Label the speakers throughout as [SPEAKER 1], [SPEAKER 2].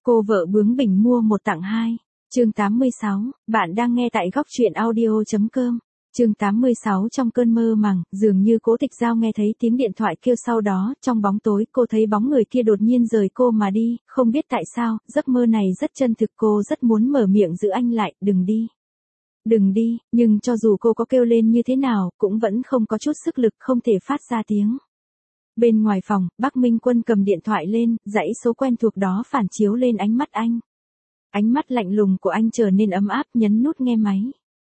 [SPEAKER 1] Cô vợ bướng bỉnh mua một tặng hai. Chương 86, bạn đang nghe tại góc truyện audio.com. Chương 86 trong cơn mơ màng, dường như Cố Tịch Giao nghe thấy tiếng điện thoại kêu, sau đó, trong bóng tối, cô thấy bóng người kia đột nhiên rời cô mà đi, không biết tại sao, giấc mơ này rất chân thực, cô rất muốn mở miệng giữ anh lại, đừng đi. Đừng đi, nhưng cho dù cô có kêu lên như thế nào, cũng vẫn không có chút sức lực, không thể phát ra tiếng. Bên ngoài phòng, Bắc Minh Quân cầm điện thoại lên, dãy số quen thuộc đó phản chiếu lên ánh mắt anh. Ánh mắt lạnh lùng của anh trở nên ấm áp, nhấn nút nghe máy.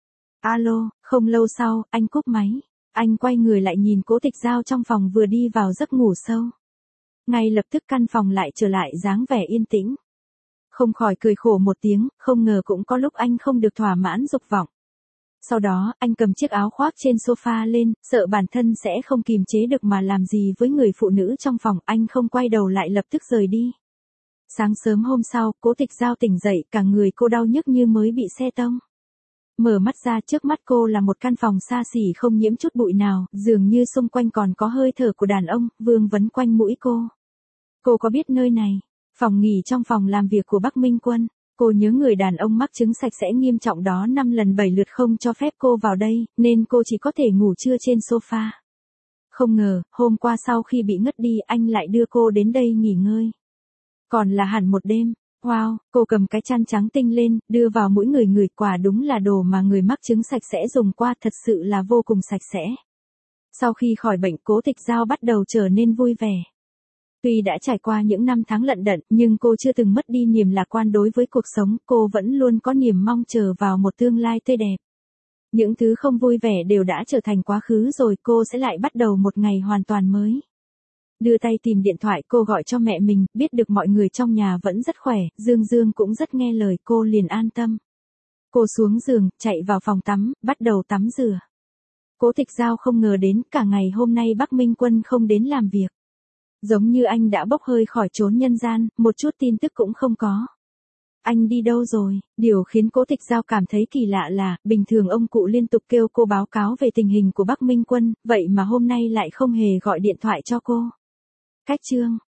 [SPEAKER 1] Alo, không lâu sau, anh cúp máy. Anh quay người lại nhìn Cố Tịch Giao trong phòng vừa đi vào giấc ngủ sâu. Ngay lập tức căn phòng lại trở lại dáng vẻ yên tĩnh. Không khỏi cười khổ một tiếng, không ngờ cũng có lúc anh không được thỏa mãn dục vọng. Sau đó, anh cầm chiếc áo khoác trên sofa lên, sợ bản thân sẽ không kìm chế được mà làm gì với người phụ nữ trong phòng, anh không quay đầu lại lập tức rời đi. Sáng sớm hôm sau, Cố Tịch Giao tỉnh dậy, cả người cô đau nhức như mới bị xe tông. Mở mắt ra, trước mắt cô là một căn phòng xa xỉ không nhiễm chút bụi nào, dường như xung quanh còn có hơi thở của đàn ông, vương vấn quanh mũi cô. Cô có biết nơi này? Phòng nghỉ trong phòng làm việc của Bắc Minh Quân. Cô nhớ người đàn ông mắc chứng sạch sẽ nghiêm trọng đó 5 lần 7 lượt không cho phép cô vào đây, nên cô chỉ có thể ngủ trưa trên sofa. Không ngờ, hôm qua sau khi bị ngất đi anh lại đưa cô đến đây nghỉ ngơi. Còn là hẳn một đêm. Wow, cô cầm cái chăn trắng tinh lên, đưa vào mũi người ngửi, quả đúng là đồ mà người mắc chứng sạch sẽ dùng qua, thật sự là vô cùng sạch sẽ. Sau khi khỏi bệnh, Cố Tịch Giao bắt đầu trở nên vui vẻ. Tuy đã trải qua những năm tháng lận đận, nhưng cô chưa từng mất đi niềm lạc quan đối với cuộc sống, cô vẫn luôn có niềm mong chờ vào một tương lai tươi đẹp. Những thứ không vui vẻ đều đã trở thành quá khứ rồi, cô sẽ lại bắt đầu một ngày hoàn toàn mới. Đưa tay tìm điện thoại, cô gọi cho mẹ mình, biết được mọi người trong nhà vẫn rất khỏe, Dương Dương cũng rất nghe lời, cô liền an tâm. Cô xuống giường, chạy vào phòng tắm, bắt đầu tắm rửa. Cố Tịch Giao không ngờ đến, cả ngày hôm nay Bắc Minh Quân không đến làm việc. Giống như anh đã bốc hơi khỏi chốn nhân gian, một chút tin tức cũng không có. Anh đi đâu rồi? Điều khiến Cố Tịch Giao cảm thấy kỳ lạ là, bình thường ông cụ liên tục kêu cô báo cáo về tình hình của Bắc Minh Quân, vậy mà hôm nay lại không hề gọi điện thoại cho cô. Cách chương